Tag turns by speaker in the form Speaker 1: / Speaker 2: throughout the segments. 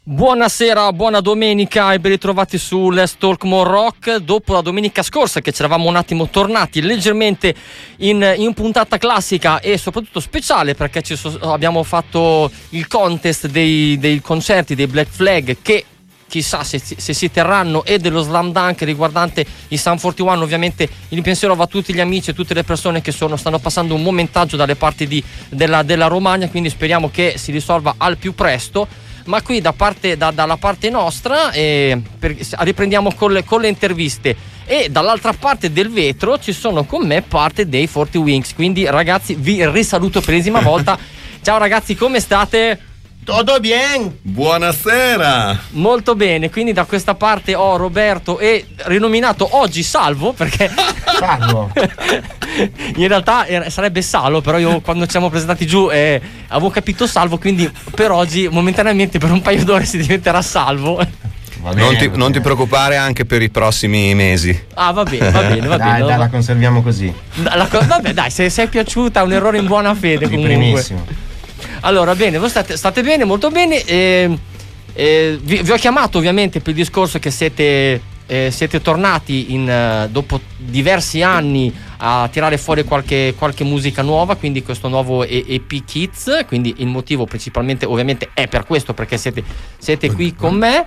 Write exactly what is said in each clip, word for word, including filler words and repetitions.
Speaker 1: Buonasera, buona domenica e ben ritrovati su Let's Talk More Rock. Dopo la domenica scorsa che ci eravamo un attimo tornati leggermente in, in puntata classica e soprattutto speciale, perché ci so, abbiamo fatto il contest dei, dei concerti dei Black Flag, che chissà se, se si terranno, e dello Slam Dunk riguardante i Sum quarantuno. Ovviamente il pensiero va a tutti gli amici e tutte le persone che sono, stanno passando un momentaggio dalle parti di, della, della Romagna, quindi speriamo che si risolva al più presto. Ma qui da parte, da, dalla parte nostra eh, per, riprendiamo con le, con le interviste, e dall'altra parte del vetro ci sono con me parte dei quaranta Wings, quindi ragazzi vi risaluto per l'ennesima volta. Ciao ragazzi, come state?
Speaker 2: Tutto bien? Buonasera.
Speaker 1: Molto bene, quindi da questa parte ho Roberto e rinominato oggi Salvo, perché
Speaker 2: Salvo
Speaker 1: in realtà era, sarebbe Salo, però io quando ci siamo presentati giù eh, avevo capito Salvo, quindi per oggi momentaneamente per un paio d'ore si diventerà Salvo.
Speaker 2: Va bene, non, ti, non ti preoccupare, anche per i prossimi mesi.
Speaker 1: Ah, va bene, va bene, va
Speaker 3: dai,
Speaker 1: bene.
Speaker 3: Dai, la conserviamo così.
Speaker 1: La, vabbè, dai, se sei piaciuta, un errore in buona fede
Speaker 3: Di
Speaker 1: comunque.
Speaker 3: primissimo.
Speaker 1: Allora, bene, voi state, state bene, molto bene. Eh, eh, vi, vi ho chiamato ovviamente per il discorso che siete, eh, siete tornati in, uh, dopo diversi anni a tirare fuori qualche, qualche musica nuova, quindi questo nuovo E P Kids. Quindi il motivo principalmente ovviamente è per questo, perché siete, siete qui con me.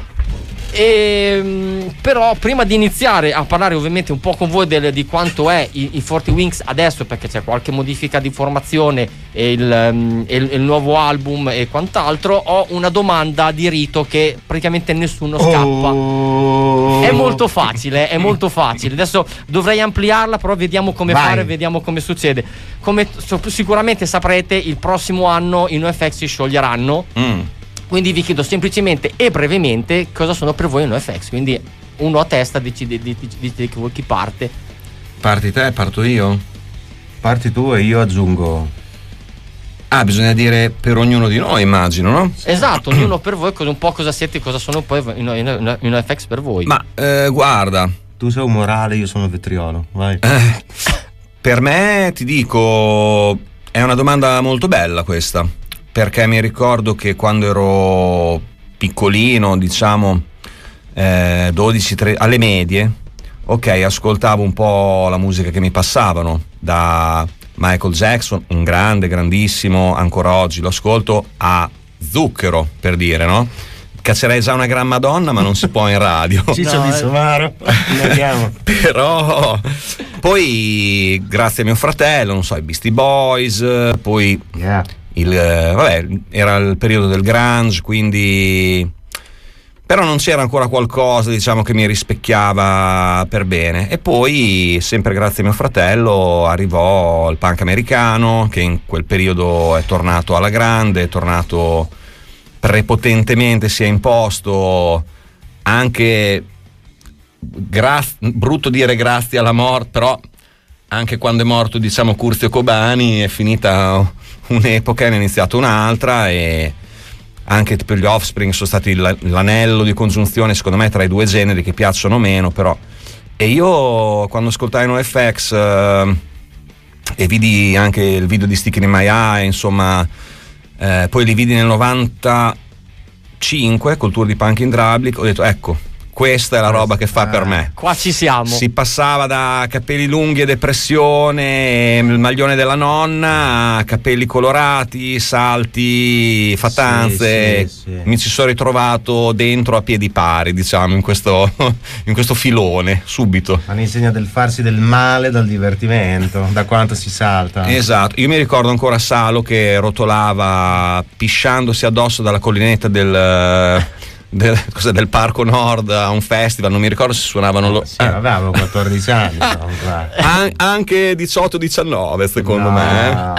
Speaker 1: E, però prima di iniziare a parlare ovviamente un po' con voi del, di quanto è i, i quaranta Wings adesso, perché c'è qualche modifica di formazione e il, um, il, il nuovo album e quant'altro, ho una domanda di rito che praticamente nessuno scappa.
Speaker 3: Oh.
Speaker 1: È molto facile, è molto facile. Adesso dovrei ampliarla, però vediamo come
Speaker 3: Vai.
Speaker 1: fare, vediamo come succede. Come so, sicuramente saprete, il prossimo anno i NoFX si scioglieranno.
Speaker 2: Mm.
Speaker 1: Quindi vi chiedo semplicemente e brevemente cosa sono per voi i NoFX. Quindi uno a testa decide di, di, di, di chi parte.
Speaker 2: Parti te, parto io?
Speaker 3: Parti tu e io aggiungo.
Speaker 2: Ah, bisogna dire per ognuno di noi, immagino, no?
Speaker 1: Esatto, ognuno per voi, un po' cosa siete, cosa sono poi i NoFX per voi.
Speaker 2: Ma eh, guarda,
Speaker 3: Tu sei un morale, io sono vetriolo. Vai.
Speaker 2: eh, per me ti dico, è una domanda molto bella questa, perché mi ricordo che quando ero piccolino, diciamo eh, dodici tre, alle medie, ok, ascoltavo un po' la musica che mi passavano, da Michael Jackson, un grande, grandissimo, ancora oggi lo ascolto, a Zucchero, per dire, no? Caccerei già una gran madonna, ma non si può in radio.
Speaker 3: Ciccio
Speaker 1: No,
Speaker 3: di
Speaker 1: eh.
Speaker 3: Somaro. Andiamo.
Speaker 2: Però poi grazie a mio fratello, non so, i Beastie Boys, poi
Speaker 3: Yeah.
Speaker 2: il, eh, vabbè, era il periodo del grunge, quindi però non c'era ancora qualcosa, diciamo, che mi rispecchiava per bene. E poi sempre grazie a mio fratello arrivò il punk americano, che in quel periodo è tornato alla grande, è tornato prepotentemente, si è imposto anche gra- brutto dire grazie alla morte, però anche quando è morto, diciamo, Curzio Cobani, è finita un'epoca e ne è iniziata un'altra, e anche per gli Offspring sono stati l'anello di congiunzione, secondo me, tra i due generi che piacciono meno. Però e io quando ascoltai NoFX eh, e vidi anche il video di Sticking in My Eye, insomma, eh, poi li vidi nel novantacinque col tour di Punk in Drublic, ho detto ecco, questa è la roba che fa per me.
Speaker 1: Qua ci siamo.
Speaker 2: Si passava da capelli lunghi e depressione, il maglione della nonna, a capelli colorati, salti, fatanze.
Speaker 3: Sì, sì, sì.
Speaker 2: Mi ci sono ritrovato dentro a piedi pari, diciamo, in questo, in questo filone, subito.
Speaker 3: All'insegna del farsi del male dal divertimento, da quanto si salta.
Speaker 2: Esatto, io mi ricordo ancora Salo che rotolava pisciandosi addosso dalla collinetta del... Del, cos'è, del Parco Nord a un festival, non mi ricordo se suonavano lo,
Speaker 3: Sì, vabbè, avevo quattordici anni. No,
Speaker 2: An- anche diciotto diciannove secondo
Speaker 3: No.
Speaker 2: me.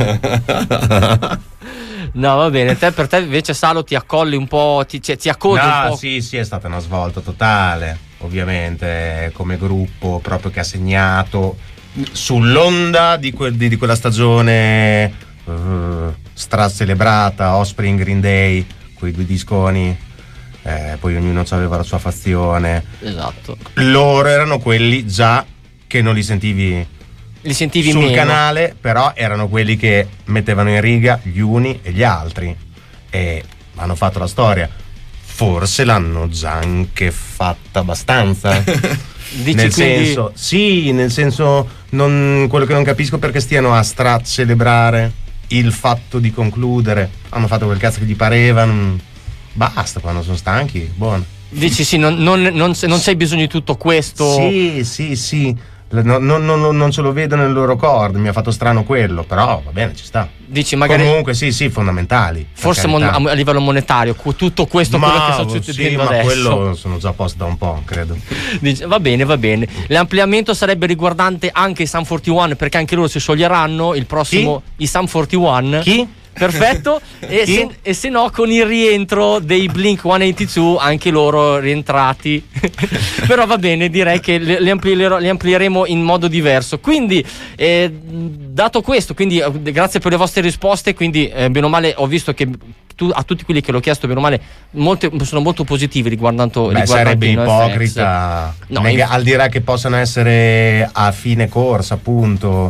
Speaker 1: No, va bene, te, per te invece Salo ti accolli un po', ti, cioè, ti accodi un
Speaker 3: No,
Speaker 1: po'.
Speaker 3: sì, sì, è stata una svolta totale, ovviamente, come gruppo, proprio che ha segnato sull'onda di, que- di, di quella stagione uh, stracelebrata, Offspring, Green Day, quei due disconi. Eh, poi ognuno aveva la sua fazione.
Speaker 1: Esatto.
Speaker 3: Loro erano quelli già che non li sentivi
Speaker 1: Li sentivi
Speaker 3: sul
Speaker 1: meno.
Speaker 3: canale, però erano quelli che mettevano in riga gli uni e gli altri e hanno fatto la storia. forse l'hanno già anche fatta abbastanza.
Speaker 1: Dici
Speaker 3: nel
Speaker 1: quindi...
Speaker 3: senso, sì, nel senso, non, quello che non capisco perché stiano a stra celebrare il fatto di concludere. Hanno fatto quel cazzo che gli pareva, non... basta, quando sono stanchi, buono.
Speaker 1: Dici sì, non, non, non, non c'è bisogno di tutto questo.
Speaker 3: Sì, sì, sì. No, no, no, non ce lo vedo nel loro cord, mi ha fatto strano quello, però va bene, ci sta.
Speaker 1: Dici magari
Speaker 3: comunque sì, sì, fondamentali.
Speaker 1: Forse mon- a livello monetario, tutto questo
Speaker 3: ma,
Speaker 1: quello che sto succedendo
Speaker 3: sì, ma
Speaker 1: adesso.
Speaker 3: quello sono già a posto da un po', credo.
Speaker 1: Dici, va bene, va bene. L'ampliamento sarebbe riguardante anche i Sum quarantuno, perché anche loro si scioglieranno il prossimo. Chi? I Sum quarantuno.
Speaker 3: Chi?
Speaker 1: Perfetto. e, se, e se no con il rientro dei Blink centottantadue anche loro rientrati. Però va bene, direi che li, amplierò, li amplieremo in modo diverso. Quindi eh, dato questo, quindi eh, grazie per le vostre risposte. Quindi eh, bene o male ho visto che tu, a tutti quelli che l'ho chiesto bene o male molte, sono molto positivi riguardando,
Speaker 3: Beh,
Speaker 1: riguardanti
Speaker 3: sarebbe ipocrita
Speaker 1: no,
Speaker 3: neg-
Speaker 1: inf-
Speaker 3: al di là che possano essere a fine corsa appunto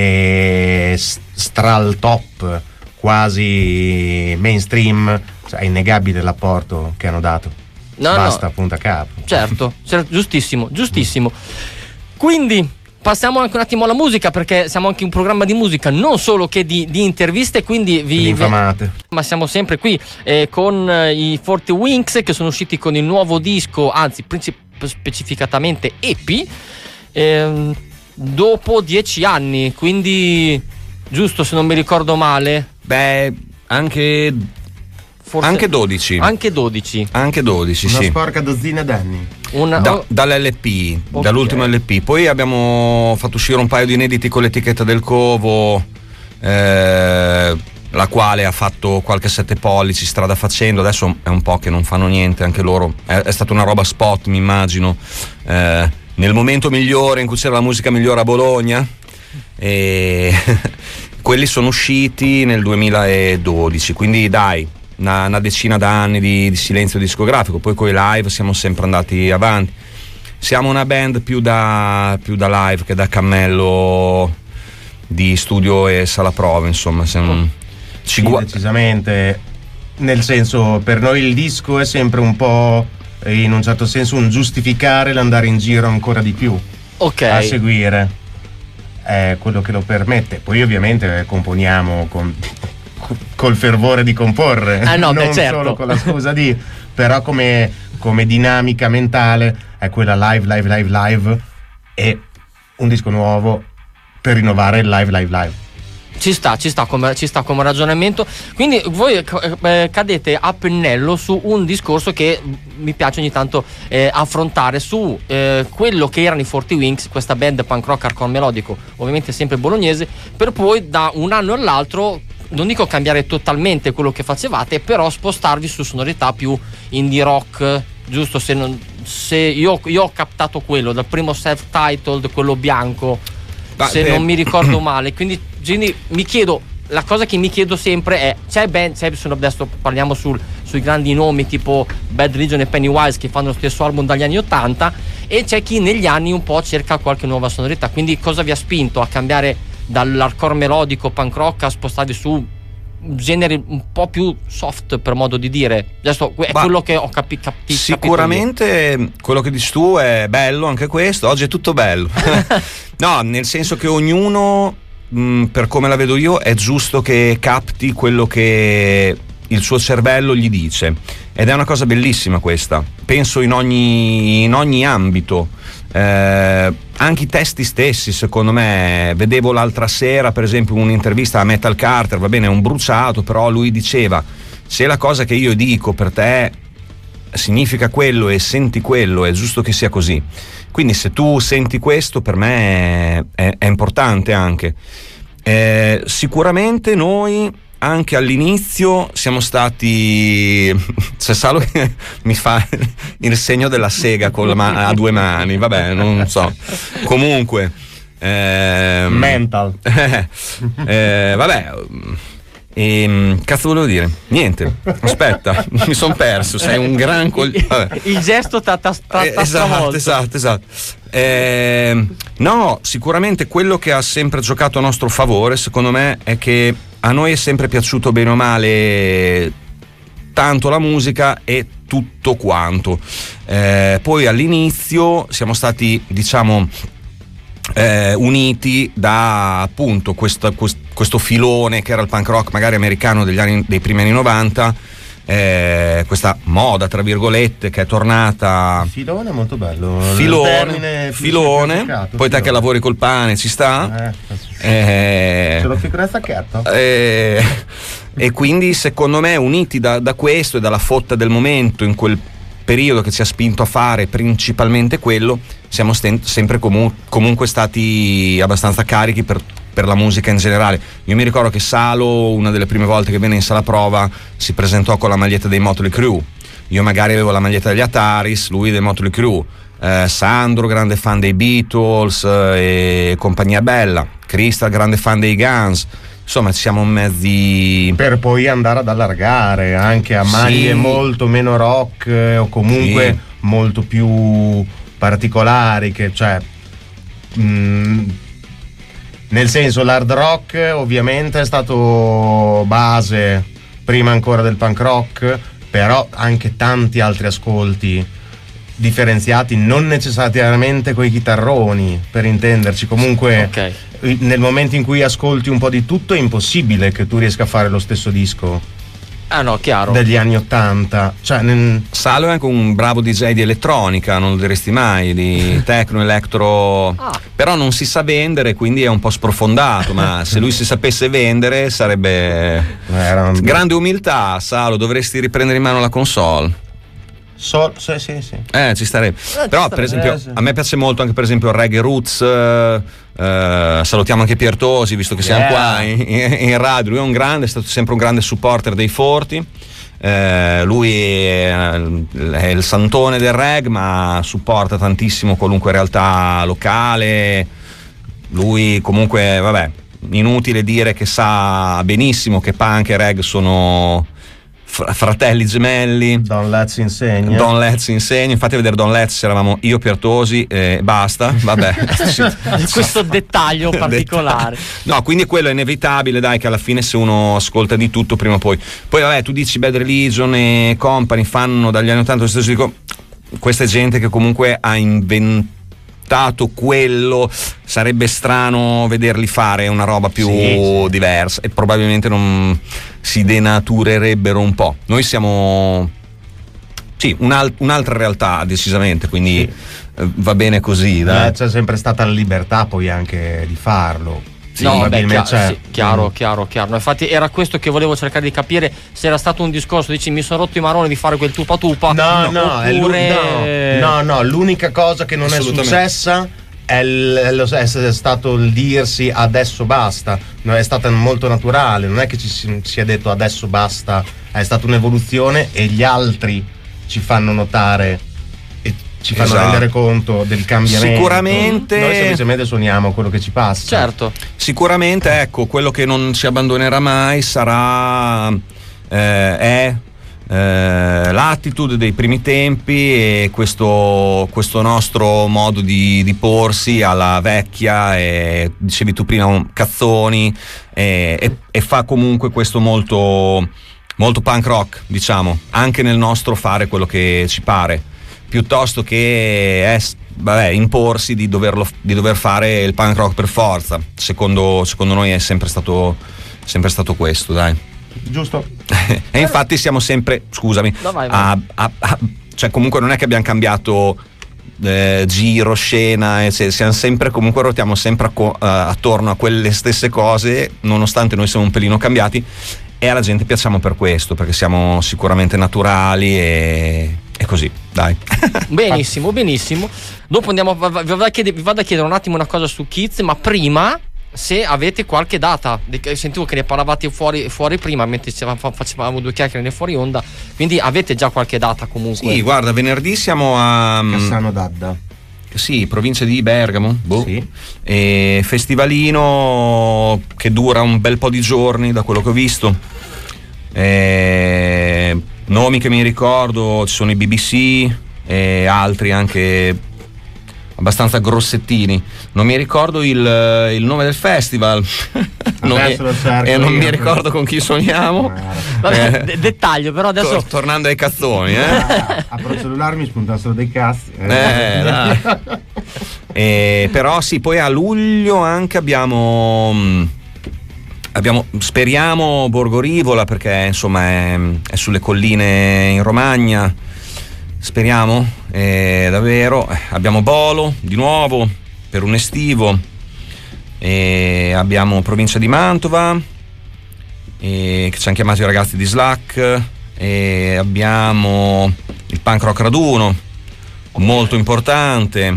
Speaker 3: e stra al top, quasi mainstream, cioè è innegabile l'apporto che hanno dato.
Speaker 1: No,
Speaker 3: basta
Speaker 1: no.
Speaker 3: punta a capo.
Speaker 1: Certo, giustissimo, giustissimo. Quindi passiamo anche un attimo alla musica, perché siamo anche un programma di musica, non solo che di, di interviste, quindi vi,
Speaker 3: vi infamate.
Speaker 1: Ma siamo sempre qui eh, con eh, i Forty Winks, che sono usciti con il nuovo disco, anzi princip- specificatamente E P, eh, dopo dieci anni, quindi giusto se non mi ricordo male.
Speaker 2: Beh, anche
Speaker 1: Forse
Speaker 2: anche dodici.
Speaker 1: Anche dodici.
Speaker 2: Anche dodici,
Speaker 3: Una
Speaker 2: sì.
Speaker 3: sporca dozzina d'anni.
Speaker 1: Una,
Speaker 2: Da,
Speaker 1: oh,
Speaker 2: dall'L P,
Speaker 1: okay.
Speaker 2: Dall'ultimo L P. Poi abbiamo fatto uscire un paio di inediti con l'etichetta del Covo, eh, la quale ha fatto qualche sette pollici strada facendo. Adesso è un po' che non fanno niente anche loro. È, è stata una roba spot, mi immagino, eh, nel momento migliore in cui c'era la musica migliore a Bologna. E quelli sono usciti nel duemiladodici, quindi dai, una, una decina d'anni di, di silenzio discografico. Poi con i live siamo sempre andati avanti. Siamo una band più da, più da live che da cammello di studio e sala prove, insomma. Siamo, ci
Speaker 3: sì,
Speaker 2: gu-
Speaker 3: decisamente, nel senso, per noi il disco è sempre un po', in un certo senso, un giustificare l'andare in giro ancora di più,
Speaker 1: ok,
Speaker 3: a seguire. È quello che lo permette. Poi ovviamente componiamo con, col fervore di comporre,
Speaker 1: ah, no,
Speaker 3: non
Speaker 1: beh, certo.
Speaker 3: solo con la scusa di, però come, come dinamica mentale è quella live, live, live, live e un disco nuovo per rinnovare il live, live, live.
Speaker 1: Ci sta, ci sta come, ci sta come ragionamento. Quindi voi eh, cadete a pennello su un discorso che mi piace ogni tanto eh, affrontare, su eh, quello che erano i Forty Winks, questa band punk rock hardcore melodico, ovviamente sempre bolognese, per poi da un anno all'altro, non dico cambiare totalmente quello che facevate, però spostarvi su sonorità più indie rock, giusto? Se, non, se io, io ho captato quello dal primo self-titled, quello bianco, Ma se te... non mi ricordo male, quindi quindi mi chiedo, la cosa che mi chiedo sempre è, c'è band, c'è, adesso parliamo sul, sui grandi nomi tipo Bad Religion e Pennywise che fanno lo stesso album dagli anni ottanta, e c'è chi negli anni un po' cerca qualche nuova sonorità. Quindi cosa vi ha spinto a cambiare dall'hardcore melodico punk rock a spostarvi su generi un po' più soft, per modo di dire? Adesso è bah, quello che ho capi- capi-
Speaker 2: sicuramente
Speaker 1: capito
Speaker 2: quello che dici tu è bello, anche questo oggi è tutto bello. No, nel senso che ognuno, mh, per come la vedo io, è giusto che capti quello che il suo cervello gli dice, ed è una cosa bellissima questa, penso in ogni, in ogni ambito. Eh, anche i testi stessi, secondo me, vedevo l'altra sera per esempio un'intervista a Metal Carter, va bene, è un bruciato, però lui diceva: se la cosa che io dico per te significa quello e senti quello, è giusto che sia così. Quindi se tu senti questo, per me è, è importante anche. Eh, sicuramente noi anche all'inizio siamo stati, c'è Salo che mi fa il segno della sega con la man- a due mani, vabbè, non so, comunque ehm,
Speaker 3: mental
Speaker 2: eh, eh, vabbè, e, cazzo volevo dire? Niente, aspetta, mi son perso, sei un gran col...
Speaker 1: il, il gesto t'ha ta, ta, ta
Speaker 2: esatto, esatto, esatto. Eh, no, sicuramente quello che ha sempre giocato a nostro favore, secondo me, è che a noi è sempre piaciuto bene o male tanto la musica e tutto quanto. Eh, poi all'inizio siamo stati, diciamo, eh, uniti da appunto questo, questo filone che era il punk rock magari americano degli anni, dei primi anni novanta, eh, questa moda tra virgolette che è tornata.
Speaker 3: Filone molto bello.
Speaker 2: Filone, filone. Poi te che lavori col pane ci sta.
Speaker 3: Eh, eh, ce l'ho più con il sacchetto.
Speaker 2: Eh, e quindi secondo me uniti da, da questo e dalla fotta del momento in quel periodo che ci ha spinto a fare principalmente quello, siamo sten- sempre comu- comunque stati abbastanza carichi per, per la musica in generale. Io mi ricordo che Salo, una delle prime volte che venne in sala prova, si presentò con la maglietta dei Motley Crue. Io magari avevo la maglietta degli Ataris, lui dei Motley Crue. Eh, Sandro, grande fan dei Beatles eh, e compagnia bella. Crystal, grande fan dei Guns. Insomma, ci siamo mezzi,
Speaker 3: per poi andare ad allargare anche a maglie, sì, molto meno rock eh, o comunque sì, molto più particolari, che cioè mh, nel senso l'hard rock ovviamente è stato base prima ancora del punk rock, però anche tanti altri ascolti differenziati, non necessariamente coi chitarroni, per intenderci. Comunque okay, nel momento in cui ascolti un po' di tutto è impossibile che tu riesca a fare lo stesso disco.
Speaker 1: Ah no, chiaro.
Speaker 3: Degli anni ottanta. Cioè, nel...
Speaker 2: Salo è anche un bravo D J di elettronica, non lo diresti mai, di techno, electro. Ah. Però non si sa vendere, quindi è un po' sprofondato, ma se lui si sapesse vendere sarebbe
Speaker 3: Era un...
Speaker 2: grande umiltà. Salo, dovresti riprendere in mano la console.
Speaker 3: So, sì, sì, sì.
Speaker 2: Eh, ci starebbe.
Speaker 1: Eh,
Speaker 2: Però,
Speaker 1: ci
Speaker 2: per esempio,
Speaker 1: sì.
Speaker 2: a me piace molto anche, per esempio, il reggae roots. Eh, eh, salutiamo anche Piertosi, visto che siamo yeah. qua in, in radio. Lui è un grande, è stato sempre un grande supporter dei Forti. Eh, lui è, è il santone del reggae, ma supporta tantissimo qualunque realtà locale. Lui, comunque, vabbè, inutile dire che sa benissimo che punk e reggae sono fratelli gemelli.
Speaker 3: Don Letts insegna.
Speaker 2: Don Letts insegna. Infatti a vedere Don Letts eravamo io, Piertosi e basta. Vabbè.
Speaker 1: Questo dettaglio particolare.
Speaker 2: No, quindi quello è inevitabile, dai, che alla fine se uno ascolta di tutto prima o poi. Poi vabbè, tu dici Bad Religion e Company fanno dagli anni ottanta lo stesso, dico, questa è gente che comunque ha inventato quello, sarebbe strano vederli fare una roba più sì, sì. diversa e probabilmente non si denaturerebbero un po'. Noi siamo sì, un'al- un'altra realtà decisamente, quindi sì. eh, va bene così, dai.
Speaker 3: Eh, c'è sempre stata la libertà poi anche di farlo.
Speaker 1: Sì, no, beh, chiaro, sì, chiaro, chiaro, chiaro. Infatti era questo che volevo cercare di capire, se era stato un discorso, dici mi sono rotto i maroni di fare quel tupa tupa.
Speaker 3: No, no, oppure... no, no, no, l'unica cosa che non è successa è, l- è stato il dirsi adesso basta. No, è stata molto naturale, non è che ci si sia detto adesso basta, è stata un'evoluzione e gli altri ci fanno notare e ci fanno esatto. rendere conto del cambiamento.
Speaker 2: Sicuramente
Speaker 3: noi semplicemente suoniamo quello che ci passa.
Speaker 1: Certo.
Speaker 2: Sicuramente, ecco, quello che non si abbandonerà mai sarà eh, è eh, l'attitude dei primi tempi e questo, questo nostro modo di, di porsi alla vecchia, e dicevi tu prima un cazzoni, e, e, e fa comunque questo molto molto punk rock, diciamo, anche nel nostro fare quello che ci pare, piuttosto che è, vabbè, imporsi di, doverlo, di dover fare il punk rock per forza. Secondo, secondo noi è sempre stato, sempre stato questo, dai.
Speaker 3: Giusto.
Speaker 2: E infatti siamo sempre, scusami,
Speaker 1: no, vai, vai.
Speaker 2: A, a, a, cioè comunque non è che abbiamo cambiato eh, giro, scena, e se, siamo sempre, comunque ruotiamo sempre a, uh, attorno a quelle stesse cose, nonostante noi siamo un pelino cambiati, e alla gente piacciamo per questo, perché siamo sicuramente naturali e, e così, dai.
Speaker 1: Benissimo, benissimo. Dopo andiamo, vi vado a chiedere, vi vado a chiedere un attimo una cosa su Kids, ma prima, se avete qualche data, sentivo che ne parlavate fuori, fuori prima mentre facevamo due chiacchiere fuori onda, quindi avete già qualche data comunque?
Speaker 2: Sì, guarda, venerdì siamo a
Speaker 3: Cassano d'Adda.
Speaker 2: Sì, provincia di Bergamo, boh.
Speaker 3: Sì.
Speaker 2: E festivalino che dura un bel po' di giorni da quello che ho visto. E nomi che mi ricordo, ci sono i B B C e altri anche abbastanza grossettini. Non mi ricordo il, il nome del festival. non mi, e non mi ricordo con chi suoniamo.
Speaker 1: Vabbè, eh, dettaglio, però adesso
Speaker 2: tor- tornando ai cazzoni, eh.
Speaker 3: Ah, a Pro Cellulare mi spuntassero dei cazzi.
Speaker 2: Eh, dai. eh, però sì, poi a luglio anche abbiamo abbiamo speriamo Borgorivola, perché insomma è, è sulle colline in Romagna. Speriamo, eh, davvero. Abbiamo Bolo di nuovo per un estivo, e abbiamo provincia di Mantova, e che ci hanno chiamato i ragazzi di Slack, e abbiamo il Punk Rock Raduno, molto importante,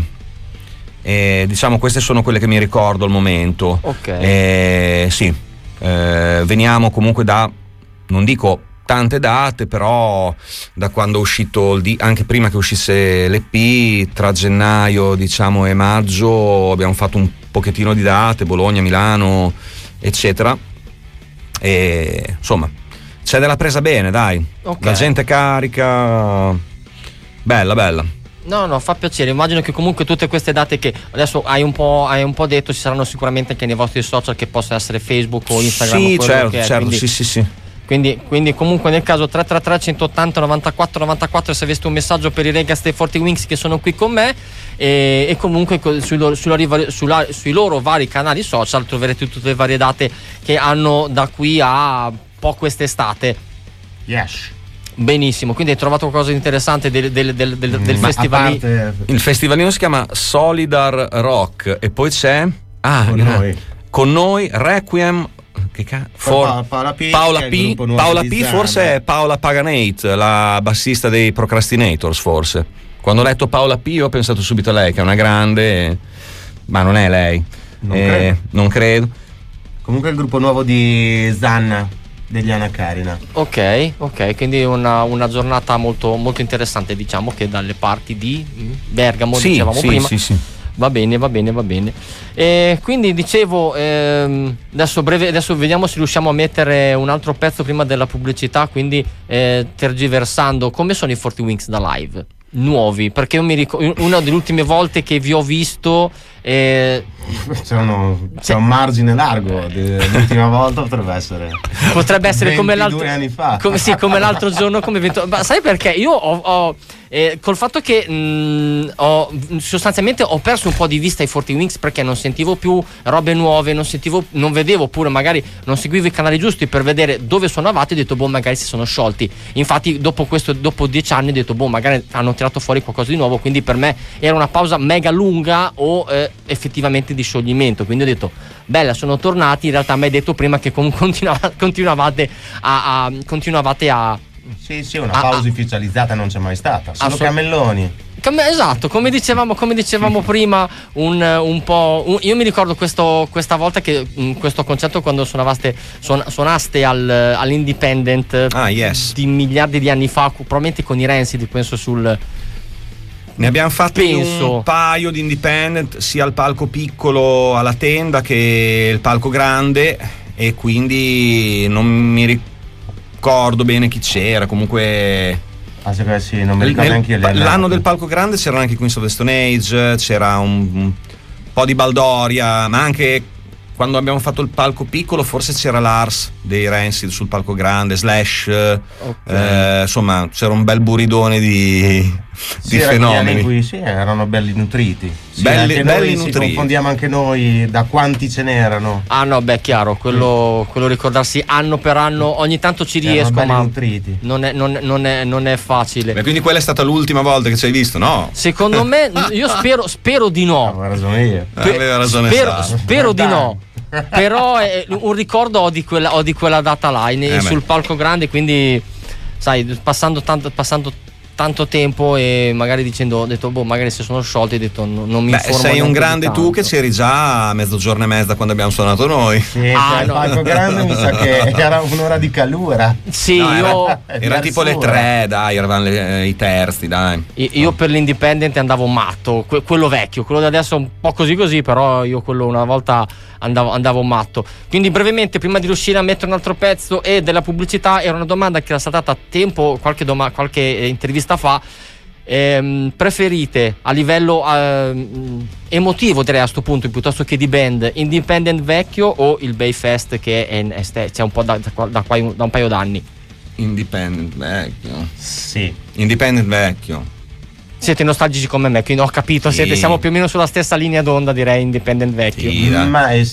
Speaker 2: e diciamo queste sono quelle che mi ricordo al momento.
Speaker 1: Ok.
Speaker 2: E, sì, eh, veniamo comunque da, non dico tante date, però da quando è uscito il D, anche prima che uscisse l'E P, tra gennaio diciamo e maggio abbiamo fatto un pochettino di date, Bologna, Milano, eccetera, e insomma c'è della presa bene, dai. Okay. La gente carica, bella bella.
Speaker 1: No, no, fa piacere. Immagino che comunque tutte queste date che adesso hai un po', hai un po' detto, ci saranno sicuramente anche nei vostri social, che possa essere Facebook o Instagram.
Speaker 2: Sì,
Speaker 1: o
Speaker 2: certo,
Speaker 1: che è,
Speaker 2: certo,
Speaker 1: quindi...
Speaker 2: sì, sì, sì.
Speaker 1: Quindi, quindi comunque nel caso tre tre tre centottanta novantaquattro novantaquattro, se aveste un messaggio per i Regas dei Forty Wings che sono qui con me, e, e comunque sui loro, sulla, sulla, sui loro vari canali social troverete tutte le varie date che hanno da qui a un po' quest'estate.
Speaker 3: Yes.
Speaker 1: Benissimo, quindi hai trovato qualcosa di interessante del, del, del, del, del
Speaker 3: mm,
Speaker 1: festivalino?
Speaker 3: Parte...
Speaker 2: Il festivalino si chiama Solidar Rock, e poi c'è ah,
Speaker 3: con,
Speaker 2: gra-
Speaker 3: noi.
Speaker 2: con noi Requiem. Che ca- for-
Speaker 3: Paola P,
Speaker 2: Paola P, Paola P forse è Paola Paganate, la bassista dei Procrastinators, forse. Quando ho letto Paola P ho pensato subito a lei, che è una grande, ma non è lei.
Speaker 3: Non,
Speaker 2: eh,
Speaker 3: credo.
Speaker 2: non credo.
Speaker 3: Comunque il gruppo nuovo di Zanna, degli Anna Karina.
Speaker 1: Ok, ok, quindi una, una giornata molto, molto interessante, diciamo, che dalle parti di Bergamo,
Speaker 2: sì,
Speaker 1: dicevamo
Speaker 2: sì,
Speaker 1: prima.
Speaker 2: Sì, sì.
Speaker 1: Va bene, va bene, va bene. E quindi dicevo, ehm, adesso breve, adesso vediamo se riusciamo a mettere un altro pezzo prima della pubblicità, quindi eh, tergiversando, come sono i Forty Wings da live? Nuovi, perché io mi ricordo una delle ultime volte che vi ho visto eh,
Speaker 3: c'erano, c'è un margine largo. L'ultima volta potrebbe essere
Speaker 1: potrebbe essere come l'altro
Speaker 3: anni fa.
Speaker 1: Come, sì, come l'altro giorno, come vento, ma sai perché io ho, ho eh, col fatto che mh, ho sostanzialmente ho perso un po' di vista i Forty Wings, perché non sentivo più robe nuove, non sentivo, non vedevo, oppure magari non seguivo i canali giusti per vedere dove suonavate. Ho detto boh, magari si sono sciolti. Infatti dopo questo, dopo dieci anni ho detto boh, magari hanno tirato fuori qualcosa di nuovo, quindi per me era una pausa mega lunga o eh, effettivamente di scioglimento. Quindi ho detto bella, sono tornati. In realtà mi hai detto prima che comunque continuava, continuavate a, a continuavate a
Speaker 3: sì sì una pausa ah, ufficializzata non c'è mai stata, solo
Speaker 1: assolut-
Speaker 3: camelloni.
Speaker 1: Esatto, come dicevamo, come dicevamo prima, un, un po'. Un, io mi ricordo questo, questa volta che in questo concerto, quando suonavaste, suon, suonaste al, all'Independent
Speaker 2: ah, yes.
Speaker 1: di miliardi di anni fa, probabilmente con i Rancid, penso sul.
Speaker 2: Ne abbiamo fatti
Speaker 1: penso.
Speaker 2: un paio di Independent, sia al palco piccolo alla tenda che il palco grande, e quindi non mi ricordo bene chi c'era. Comunque.
Speaker 3: Ah, sì, non mi ricordo neanche io.
Speaker 2: L'anno del palco grande c'erano anche Queens of the Stone Age, c'era un, un po' di Baldoria, ma anche quando abbiamo fatto il palco piccolo forse c'era Lars dei Rancid sul palco grande, Slash, okay. eh, insomma c'era un bel buridone di,
Speaker 3: sì,
Speaker 2: di fenomeni.
Speaker 3: In cui, sì, erano belli nutriti. Sì,
Speaker 2: belli belli
Speaker 3: noi
Speaker 2: nutriti.
Speaker 3: Ci confondiamo anche noi da quanti ce n'erano.
Speaker 1: Ah no, beh, chiaro, quello, quello ricordarsi anno per anno, ogni tanto ci riesco,
Speaker 3: belli
Speaker 1: ma
Speaker 3: nutriti.
Speaker 1: Non, è, non, non, è, non è facile.
Speaker 2: Beh, quindi quella è stata l'ultima volta che ci hai visto, no?
Speaker 1: Secondo me, io spero, spero di no.
Speaker 3: Avevo ragione io.
Speaker 2: Pe- Aveva ragione
Speaker 1: spero, spero di no. Però è, un ricordo ho di quella, ho di quella data là in,
Speaker 2: eh
Speaker 1: sul palco grande, quindi sai, passando tanto, passando tanto tempo e magari dicendo, ho detto boh, magari se sono sciolti, ho detto no, non mi
Speaker 2: Beh,
Speaker 1: informo.
Speaker 2: sei un grande
Speaker 1: tu
Speaker 2: che c'eri già a mezzogiorno e mezza quando abbiamo suonato noi.
Speaker 3: Sì,
Speaker 1: ah,
Speaker 3: cioè,
Speaker 1: no.
Speaker 3: il palco grande mi sa che era un'ora di calura.
Speaker 1: Sì,
Speaker 2: no,
Speaker 1: io
Speaker 2: era, era tipo le tre, dai, eravamo le, eh, i terzi, dai.
Speaker 1: Io, io per l'Independent andavo matto, que- quello vecchio, quello da adesso un po' così così, però io quello una volta andavo, andavo matto. Quindi brevemente, prima di riuscire a mettere un altro pezzo e della pubblicità, era una domanda che era saltata a tempo, qualche, doma- qualche intervista fa. ehm, preferite a livello ehm, emotivo, direi a sto punto, piuttosto che di band, Independent vecchio o il Bayfest che è, è, è, c'è un po' da, da, da, da un paio d'anni?
Speaker 2: Independent vecchio.
Speaker 3: Sì.
Speaker 2: Independent vecchio.
Speaker 1: Siete nostalgici come me, quindi ho capito,
Speaker 2: Sì.
Speaker 1: siete, siamo più o meno sulla stessa linea d'onda, direi, Independent vecchio.
Speaker 2: Sì, dai.
Speaker 3: Ma è,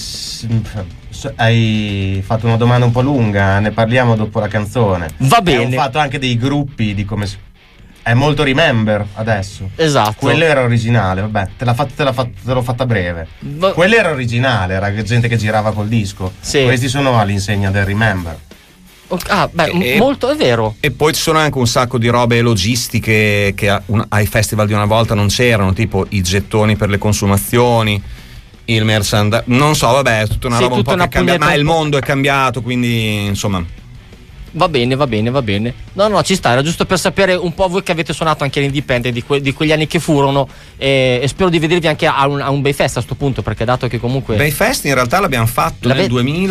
Speaker 3: hai fatto una domanda un po' lunga, ne parliamo dopo la canzone.
Speaker 1: Va bene.
Speaker 3: Ho fatto anche dei gruppi di come si... È molto Remember adesso.
Speaker 1: Esatto.
Speaker 3: Quello era originale, vabbè, te l'ha fatta, te l'ha fatta, te l'ho fatta breve.
Speaker 1: Va-
Speaker 3: Quello era originale, era gente che girava col disco.
Speaker 1: Sì.
Speaker 3: Questi sono all'insegna del Remember.
Speaker 1: Ok, ah, beh,
Speaker 2: E-
Speaker 1: m- molto, è vero.
Speaker 2: E poi ci sono anche un sacco di robe logistiche che a- un- ai festival di una volta non c'erano, tipo i gettoni per le consumazioni, il merchandise, non so, vabbè, è tutta una
Speaker 1: Sì,
Speaker 2: roba un
Speaker 1: tutta
Speaker 2: po'
Speaker 1: una
Speaker 2: che cambia,
Speaker 1: pugnetta
Speaker 2: ma il
Speaker 1: un po'.
Speaker 2: mondo è cambiato, quindi insomma.
Speaker 1: Va bene, va bene, va bene. No, no, ci sta, era giusto per sapere un po' voi che avete suonato anche all'Independent di, que- di quegli anni che furono e, e spero di vedervi anche a un, a un Bayfest a sto punto, perché dato che comunque...
Speaker 2: Bayfest in realtà l'abbiamo fatto
Speaker 1: L'ave-
Speaker 2: nel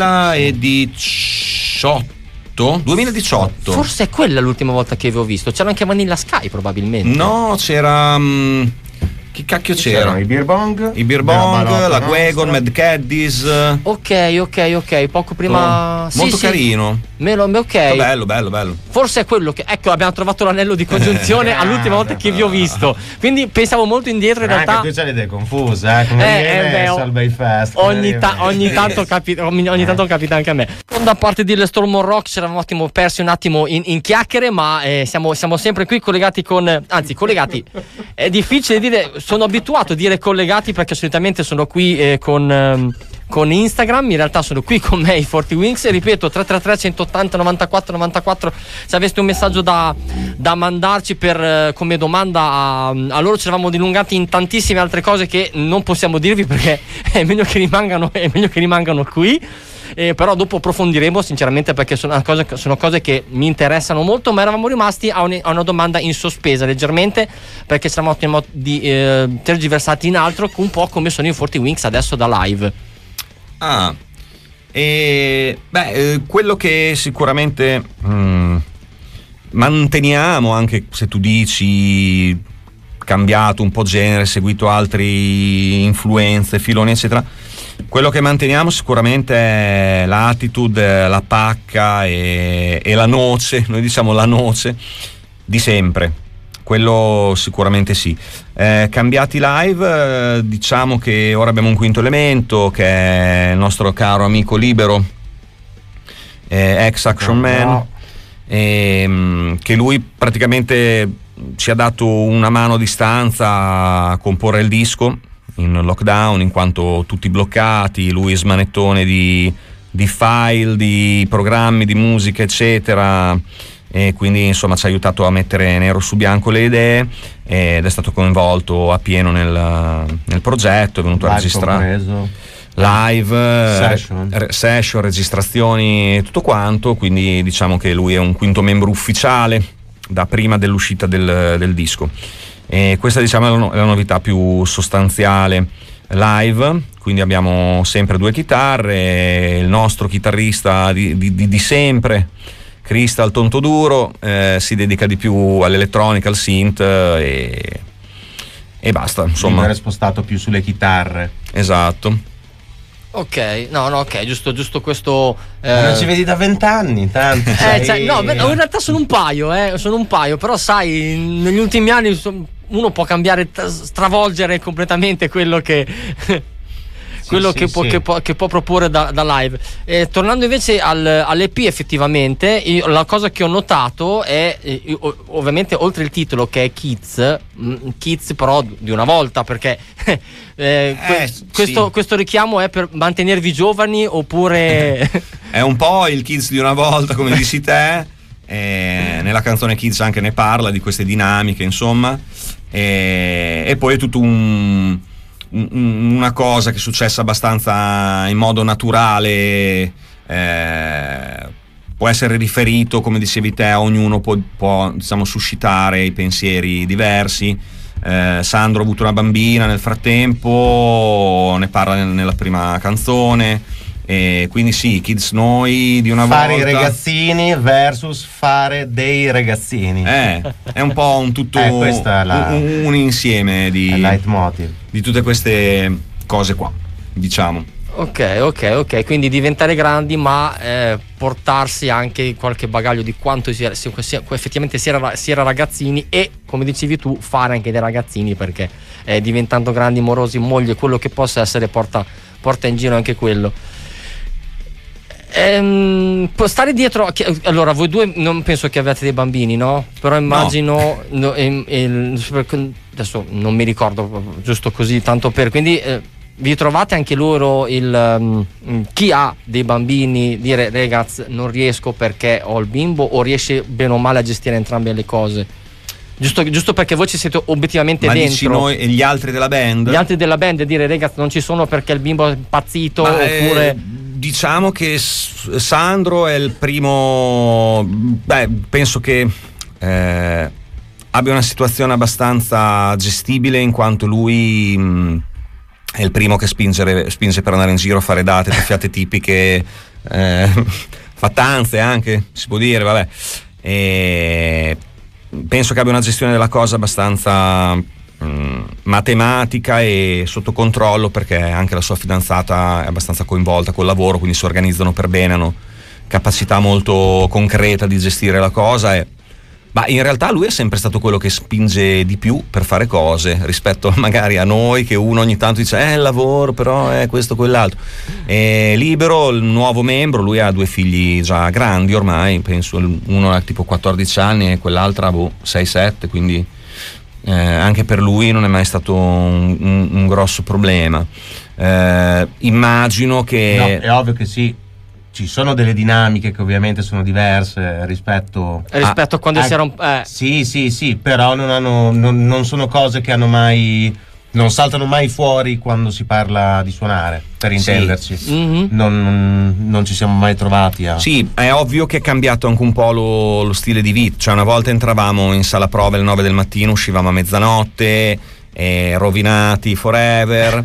Speaker 2: duemiladiciotto. duemiladiciotto.
Speaker 1: Forse è quella l'ultima volta che avevo visto. C'era anche Vanilla Sky probabilmente.
Speaker 2: No, c'era. mm, chi cacchio c'era?
Speaker 3: C'erano i Beer Bong,
Speaker 2: I Beer
Speaker 3: della
Speaker 2: Bong,
Speaker 3: Balotto
Speaker 2: la
Speaker 3: nostra.
Speaker 2: Gwegon, Mad Caddies.
Speaker 1: Ok, ok, ok, poco prima...
Speaker 2: Oh,
Speaker 1: sì,
Speaker 2: molto
Speaker 1: sì.
Speaker 2: carino.
Speaker 1: Me lo, ok.
Speaker 2: Bello, bello, bello.
Speaker 1: Forse è quello che... Ecco, abbiamo trovato l'anello di congiunzione all'ultima volta che vi ho visto. Quindi pensavo molto indietro in realtà...
Speaker 3: Anche tu c'hai le idee confuse, eh? Come
Speaker 1: Eh,
Speaker 3: viene
Speaker 1: eh, beh, oh,
Speaker 3: al Bayfest.
Speaker 1: Ogni, ta- ogni tanto capita, ogni, ogni tanto capita anche a me. Da parte di Storm on Rock ci eravamo un attimo persi un attimo in, in chiacchiere, ma eh, siamo, siamo sempre qui collegati con, anzi collegati, è difficile dire, sono abituato a dire collegati perché solitamente sono qui eh, con, ehm, con Instagram, in realtà sono qui con me i forty Wings e ripeto tre tre tre centottanta novantaquattro novantaquattro se aveste un messaggio da, da mandarci per, eh, come domanda a, a loro. Ci eravamo dilungati in tantissime altre cose che non possiamo dirvi perché è meglio che rimangano, è meglio che rimangano qui. Eh, però dopo approfondiremo sinceramente perché sono, una cosa, sono cose che mi interessano molto, ma eravamo rimasti a, un, a una domanda in sospesa leggermente perché siamo di, eh, tergiversati in altro, un po' come sono i forty Wings adesso da live.
Speaker 2: Ah, e beh, eh, quello che sicuramente mm, manteniamo, anche se tu dici cambiato un po' genere, seguito altre influenze, filoni eccetera, quello che manteniamo sicuramente è l'attitude, la pacca e, e la noce, noi diciamo la noce di sempre, quello sicuramente sì. Eh, cambiati live, eh, diciamo che ora abbiamo un quinto elemento che è il nostro caro amico Libero, eh, ex Action Man,
Speaker 3: No.
Speaker 2: e, mh, che lui praticamente ci ha dato una mano a distanza a comporre il disco in lockdown, in quanto tutti bloccati, lui smanettone di, di file, di programmi, di musica eccetera, e quindi insomma ci ha aiutato a mettere nero su bianco le idee ed è stato coinvolto a pieno nel, nel progetto, è venuto a registrare live,
Speaker 3: Session.
Speaker 2: re- session, registrazioni, tutto quanto, quindi diciamo che lui è un quinto membro ufficiale da prima dell'uscita del, del disco. E questa diciamo è la, no- è la novità più sostanziale live, quindi abbiamo sempre due chitarre, il nostro chitarrista di, di, di, di sempre, Crystal Tontoduro, eh, si dedica di più all'elettronica, al synth e, e basta, insomma.
Speaker 3: Era spostato più sulle chitarre.
Speaker 2: Esatto.
Speaker 1: Ok, no, no, ok, giusto, giusto questo. Eh...
Speaker 3: Non ci vedi da vent'anni, tanti.
Speaker 1: Eh, cioè, no, beh, in realtà sono un paio, eh, sono un paio, però sai, negli ultimi anni so- uno può cambiare, t- stravolgere completamente quello che quello
Speaker 3: sì,
Speaker 1: che, può,
Speaker 3: sì.
Speaker 1: che, può, che può proporre da, da live. Eh, tornando invece al, all'E P, effettivamente, io, la cosa che ho notato è, eh, io, ovviamente, oltre il titolo che è Kids, mh, Kids però di una volta, perché eh, que-
Speaker 2: Eh,
Speaker 1: questo,
Speaker 2: sì.
Speaker 1: questo richiamo è per mantenervi giovani oppure...
Speaker 2: È un po' il Kids di una volta, come dici te. E nella canzone Kids anche ne parla di queste dinamiche, insomma. E, e poi è tutto un, un- una cosa che è successa abbastanza in modo naturale. Eh, può essere riferito, come dicevi te, a ognuno può, può diciamo, suscitare i pensieri diversi. Eh, Sandro ha avuto una bambina nel frattempo, ne parla nella prima canzone. E quindi sì, Kids Noi di una
Speaker 3: fare
Speaker 2: volta.
Speaker 3: Fare i ragazzini versus fare dei ragazzini.
Speaker 2: Eh, è un po' un tutto
Speaker 3: eh, questa è la,
Speaker 2: un, un insieme di,
Speaker 3: leitmotiv
Speaker 2: di tutte queste cose qua, diciamo.
Speaker 1: Ok, ok, ok, quindi diventare grandi, ma eh, portarsi anche qualche bagaglio di quanto si era, si, si, effettivamente si era, si era ragazzini, e come dicevi tu, fare anche dei ragazzini, perché eh, diventando grandi, morosi, moglie, quello che possa essere, porta, porta in giro anche quello. Ehm, stare dietro, allora voi due non penso che abbiate dei bambini, no? Però immagino no. No, eh, eh, adesso non mi ricordo, giusto così tanto per, quindi eh, vi trovate anche loro il um, chi ha dei bambini dire ragazzi non riesco perché ho il bimbo, o riesce bene o male a gestire entrambe le cose? Giusto, giusto perché voi ci siete obiettivamente
Speaker 2: ma
Speaker 1: dentro.
Speaker 2: Dici noi e gli altri della band?
Speaker 1: Gli altri della band dire ragazzi non ci sono perché il bimbo è impazzito, ma oppure...
Speaker 2: Eh, diciamo che Sandro è il primo, beh, penso che eh, abbia una situazione abbastanza gestibile, in quanto lui mh, è il primo che spinge, spinge per andare in giro a fare date, taffiate tipiche, eh, fattanze anche, si può dire, vabbè. E penso che abbia una gestione della cosa abbastanza mh, matematica e sotto controllo, perché anche la sua fidanzata è abbastanza coinvolta col lavoro, quindi si organizzano per bene, hanno capacità molto concreta di gestire la cosa. E ma in realtà lui è sempre stato quello che spinge di più per fare cose rispetto magari a noi, che uno ogni tanto dice eh il lavoro però è questo quell'altro. E Libero, il nuovo membro, lui ha due figli già grandi ormai, penso uno ha tipo quattordici anni e quell'altra boh, sei sette, quindi eh, anche per lui non è mai stato un, un, un grosso problema. Eh, immagino che
Speaker 3: no, è ovvio che sì, ci sono delle dinamiche che ovviamente sono diverse rispetto
Speaker 1: rispetto a, a quando
Speaker 3: a,
Speaker 1: si era un eh.
Speaker 3: sì sì sì però non hanno non, non sono cose che hanno mai non saltano mai fuori quando si parla di suonare, per intenderci.
Speaker 1: Sì. Mm-hmm.
Speaker 3: non, non, non ci siamo mai trovati a...
Speaker 2: Sì, è ovvio che è cambiato anche un po' lo, lo stile di vita, cioè una volta entravamo in sala prove alle nove del mattino, uscivamo a mezzanotte, e rovinati forever,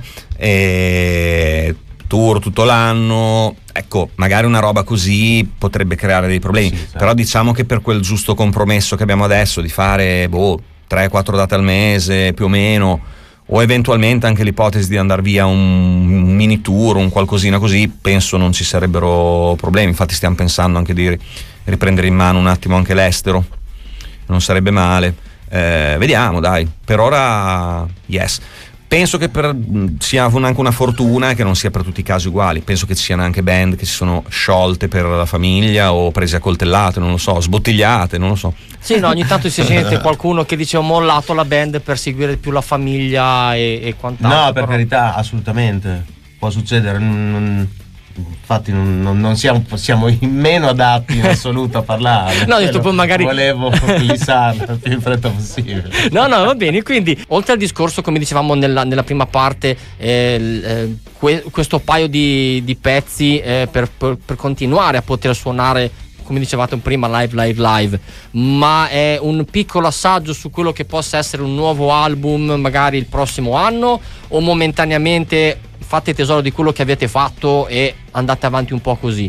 Speaker 2: e tour tutto l'anno. Ecco, magari una roba così potrebbe creare dei problemi, sì, certo. Però diciamo che per quel giusto compromesso che abbiamo adesso di fare boh, tre quattro date al mese più o meno, o eventualmente anche l'ipotesi di andare via un, un mini tour, un qualcosina così, penso non ci sarebbero problemi. Infatti stiamo pensando anche di riprendere in mano un attimo anche l'estero, non sarebbe male. Eh, vediamo, dai, per ora yes. Penso che per, sia anche una fortuna che non sia per tutti i casi uguali. Penso che ci siano anche band che si sono sciolte per la famiglia o prese a coltellate, non lo so, sbottigliate, non lo so.
Speaker 1: Sì, no, ogni tanto si sente qualcuno che dice ho mollato la band per seguire più la famiglia e, e quant'altro.
Speaker 3: No, per
Speaker 1: però...
Speaker 3: carità, assolutamente. Può succedere, non, non, infatti non, non, non siamo, siamo in meno adatti in assoluto a parlare.
Speaker 1: No, ho detto poi magari
Speaker 3: volevo lisarla il più in fretta possibile.
Speaker 1: No, no, va bene. Quindi, oltre al discorso, come dicevamo nella, nella prima parte, eh, eh, que- questo paio di, di pezzi eh, per, per, per continuare a poter suonare, come dicevate prima, live, live, live, ma è un piccolo assaggio su quello che possa essere un nuovo album magari il prossimo anno, o momentaneamente fate tesoro di quello che avete fatto e andate avanti un po' così?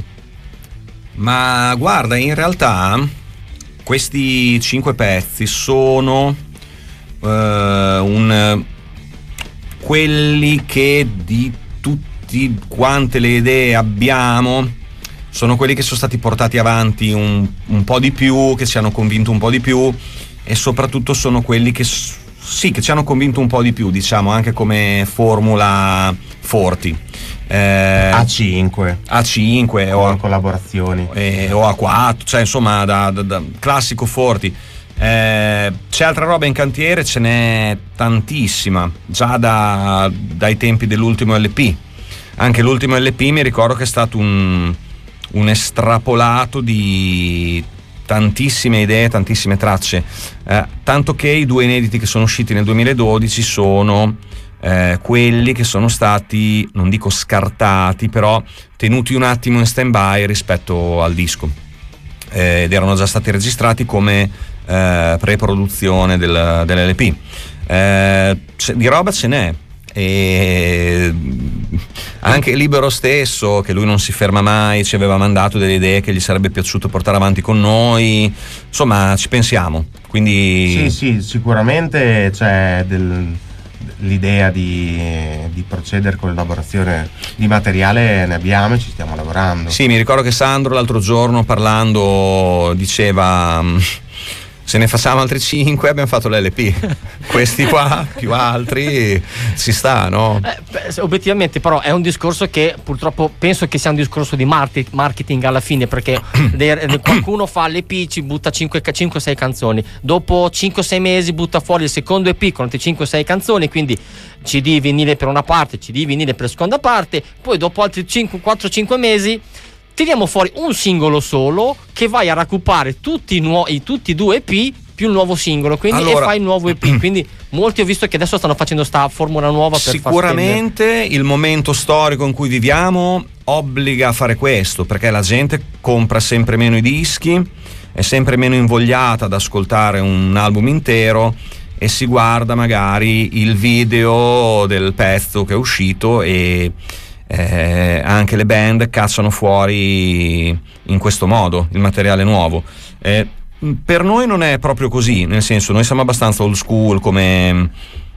Speaker 2: Ma guarda, in realtà questi cinque pezzi sono uh, un quelli che di tutti quante le idee abbiamo sono quelli che sono stati portati avanti un, un po' di più, che ci hanno convinto un po' di più, e soprattutto sono quelli che sì, che ci hanno convinto un po' di più, diciamo, anche come formula forti. Eh,
Speaker 3: A cinque
Speaker 2: A cinque o
Speaker 3: a collaborazioni
Speaker 2: eh, o A quattro, cioè insomma da, da, da classico forti. Eh, c'è altra roba in cantiere, ce n'è tantissima, già da, dai tempi dell'ultimo L P. Anche l'ultimo L P mi ricordo che è stato un, un estrapolato di tantissime idee, tantissime tracce, eh, tanto che i due inediti che sono usciti nel duemiladodici sono eh, quelli che sono stati, non dico scartati, però tenuti un attimo in stand by rispetto al disco, eh, ed erano già stati registrati come eh, pre-produzione del, dell'L P. Eh, di roba ce n'è, e anche Libero stesso, che lui non si ferma mai, ci aveva mandato delle idee che gli sarebbe piaciuto portare avanti con noi, insomma ci pensiamo, quindi
Speaker 3: sì sì sicuramente c'è del, l'idea di, di procedere con l'elaborazione di materiale, ne abbiamo e ci stiamo lavorando.
Speaker 2: Sì, mi ricordo che Sandro l'altro giorno parlando diceva se ne facciamo altri cinque, abbiamo fatto l'L P. Questi qua, più altri, ci sta, no?
Speaker 1: Eh, beh, obiettivamente, però, è un discorso che purtroppo penso che sia un discorso di marti- marketing alla fine, perché de- qualcuno fa l'E P, ci butta cinque sei canzoni, dopo cinque sei mesi butta fuori il secondo E P con altri cinque sei canzoni, quindi C D vinile per una parte, C D vinile per la seconda parte, poi dopo altri quattro cinque mesi tiriamo fuori un singolo solo che vai a raggruppare tutti i nuovi, tutti i due E P più il nuovo singolo, quindi allora, e fai il nuovo E P. Quindi molti ho visto che adesso stanno facendo sta formula nuova per
Speaker 2: sicuramente far il momento storico in cui viviamo obbliga a fare questo, perché la gente compra sempre meno i dischi, è sempre meno invogliata ad ascoltare un album intero e si guarda magari il video del pezzo che è uscito e Eh, anche le band cacciano fuori in questo modo il materiale nuovo. Eh, per noi non è proprio così, nel senso, noi siamo abbastanza old school come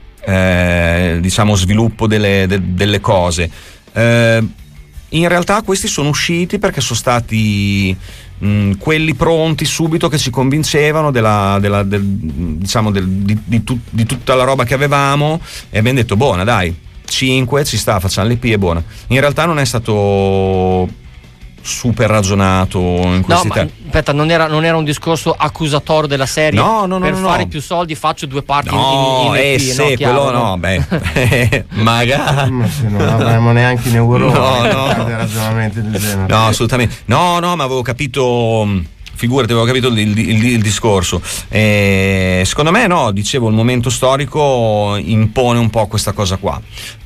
Speaker 2: eh, diciamo sviluppo delle, de, delle cose. Eh, in realtà questi sono usciti perché sono stati mh, quelli pronti subito che ci convincevano della, della, del, diciamo del, di, di, tu, di tutta la roba che avevamo e abbiamo detto buona dai, cinque ci sta, facciamo l'E P, è buona. In realtà non è stato super ragionato in questi
Speaker 1: no,
Speaker 2: termini.
Speaker 1: Ma aspetta, non era, non era un discorso accusatorio della serie?
Speaker 2: No, no, no,
Speaker 1: per
Speaker 2: no,
Speaker 1: fare
Speaker 2: no.
Speaker 1: più soldi faccio due parti
Speaker 2: no,
Speaker 1: in, in, in
Speaker 2: eh,
Speaker 1: E P,
Speaker 2: sì,
Speaker 1: no? Chiaro,
Speaker 2: quello no,
Speaker 1: no?
Speaker 2: beh, magari
Speaker 3: Ma se non avremo neanche i neuroni
Speaker 2: no, no.
Speaker 3: dei ragionamenti del genere.
Speaker 2: No, assolutamente. No, no, ma avevo capito, figurati, avevo capito il, il, il, il discorso. Eh, secondo me no, dicevo, il momento storico impone un po' questa cosa qua.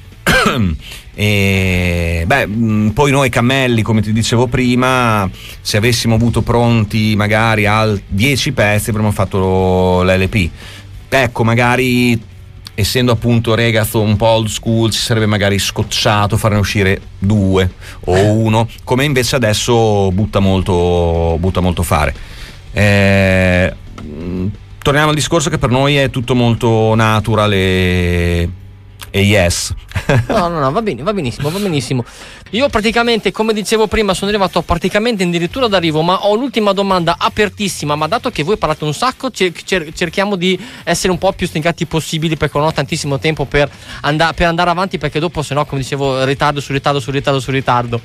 Speaker 2: E beh, poi noi cammelli, come ti dicevo prima, se avessimo avuto pronti magari al dieci pezzi avremmo fatto l'L P. Ecco, magari essendo appunto Regazzo un po' old school ci sarebbe magari scocciato farne uscire due o uno, come invece adesso butta molto butta molto fare. Eh, torniamo al discorso che per noi è tutto molto natural e E yes.
Speaker 1: No, no, no, va bene, va benissimo, va benissimo. Io praticamente, come dicevo prima, sono arrivato praticamente addirittura d'arrivo, ma ho l'ultima domanda apertissima, ma dato che voi parlate un sacco, cer- cer- cerchiamo di essere un po' più stringati possibili, perché non ho tantissimo tempo per, and- per andare avanti, perché dopo, se no, come dicevo, ritardo su ritardo su ritardo su ritardo.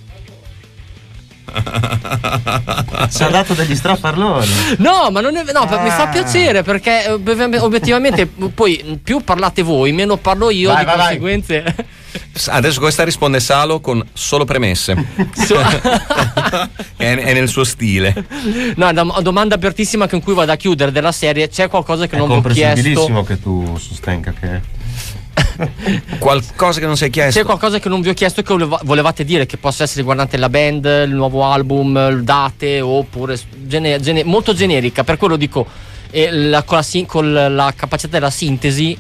Speaker 3: Ci ha dato degli straffarloni.
Speaker 1: No, ma non è, no,
Speaker 3: ah.
Speaker 1: mi fa piacere, perché obiettivamente poi più parlate voi, meno parlo io,
Speaker 3: vai,
Speaker 1: di
Speaker 3: vai,
Speaker 1: conseguenze.
Speaker 3: Vai.
Speaker 2: Adesso questa risponde Salo con solo premesse.
Speaker 1: So-
Speaker 2: è, è nel suo stile.
Speaker 1: No, è una domanda apertissima con cui vado a chiudere della serie. C'è qualcosa che
Speaker 3: è
Speaker 1: non vi ho chiesto?
Speaker 3: È comprensibilissimo che tu sostenga che
Speaker 2: qualcosa che non si è chiesto.
Speaker 1: C'è qualcosa che non vi ho chiesto che volevate dire, che possa essere riguardante la band, il nuovo album, date, oppure gene, gene, molto generica, per quello dico eh, la, con, la, con la capacità della sintesi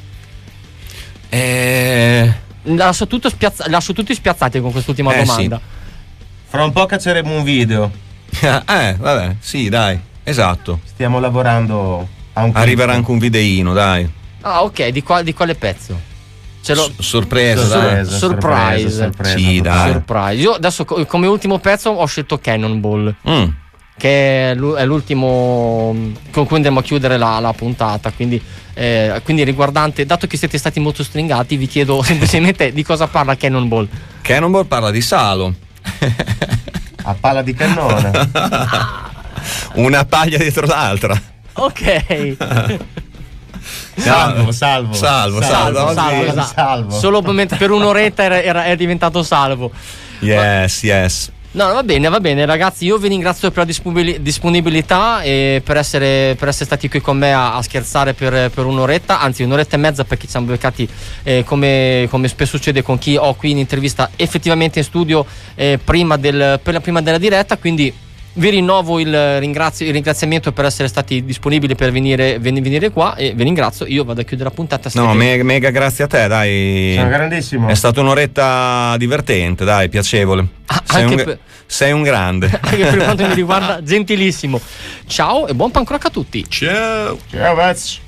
Speaker 2: eh...
Speaker 1: lascio, tutto spiazza, lascio tutti spiazzati con quest'ultima
Speaker 2: eh,
Speaker 1: domanda.
Speaker 3: Sì. Fra un po' cacceremo un video.
Speaker 2: Eh vabbè, sì, dai, esatto.
Speaker 3: Stiamo lavorando a un
Speaker 2: arriverà
Speaker 3: clip.
Speaker 2: anche un videino, dai.
Speaker 1: Ah, ok, di, qua, di quale pezzo? Ce l'ho...
Speaker 2: S- sorpresa,
Speaker 3: sorpresa,
Speaker 2: dai.
Speaker 1: Surprise.
Speaker 3: Sorpresa, sorpresa,
Speaker 2: sì, dai.
Speaker 1: Surprise. Io adesso come ultimo pezzo ho scelto Cannonball,
Speaker 2: Mm.
Speaker 1: che è l'ultimo con cui andremo a chiudere la, la puntata. Quindi, eh, quindi riguardante, dato che siete stati molto stringati, vi chiedo semplicemente di cosa parla Cannonball.
Speaker 2: Cannonball parla di Salo.
Speaker 3: A palla di cannone.
Speaker 2: Una paglia dietro l'altra.
Speaker 1: Ok.
Speaker 3: Salvo, salvo,
Speaker 2: salvo, salvo,
Speaker 1: salvo,
Speaker 2: salvo,
Speaker 1: esatto.
Speaker 3: salvo.
Speaker 1: Solo per un'oretta era, era, è diventato salvo.
Speaker 2: Yes, yes.
Speaker 1: No, va bene, va bene ragazzi, io vi ringrazio per la disponibilità e per essere, per essere stati qui con me a, a scherzare per, per un'oretta, anzi un'oretta e mezza, perché ci siamo beccati eh, come, come spesso succede con chi ho qui in intervista effettivamente in studio eh, prima, del, per la prima della diretta, quindi vi rinnovo il, ringrazio, il ringraziamento per essere stati disponibili per venire, ven, venire qua, e vi ringrazio. Io vado a chiudere la puntata.
Speaker 2: No, mega, mega grazie a te, dai.
Speaker 3: Sono grandissimo.
Speaker 2: È stata un'oretta divertente, dai, piacevole.
Speaker 1: Ah,
Speaker 2: sei, un,
Speaker 1: per,
Speaker 2: sei un grande.
Speaker 1: Anche per quanto mi riguarda, gentilissimo. Ciao e buon punk rock a tutti.
Speaker 2: Ciao.
Speaker 3: Ciao, Vaz.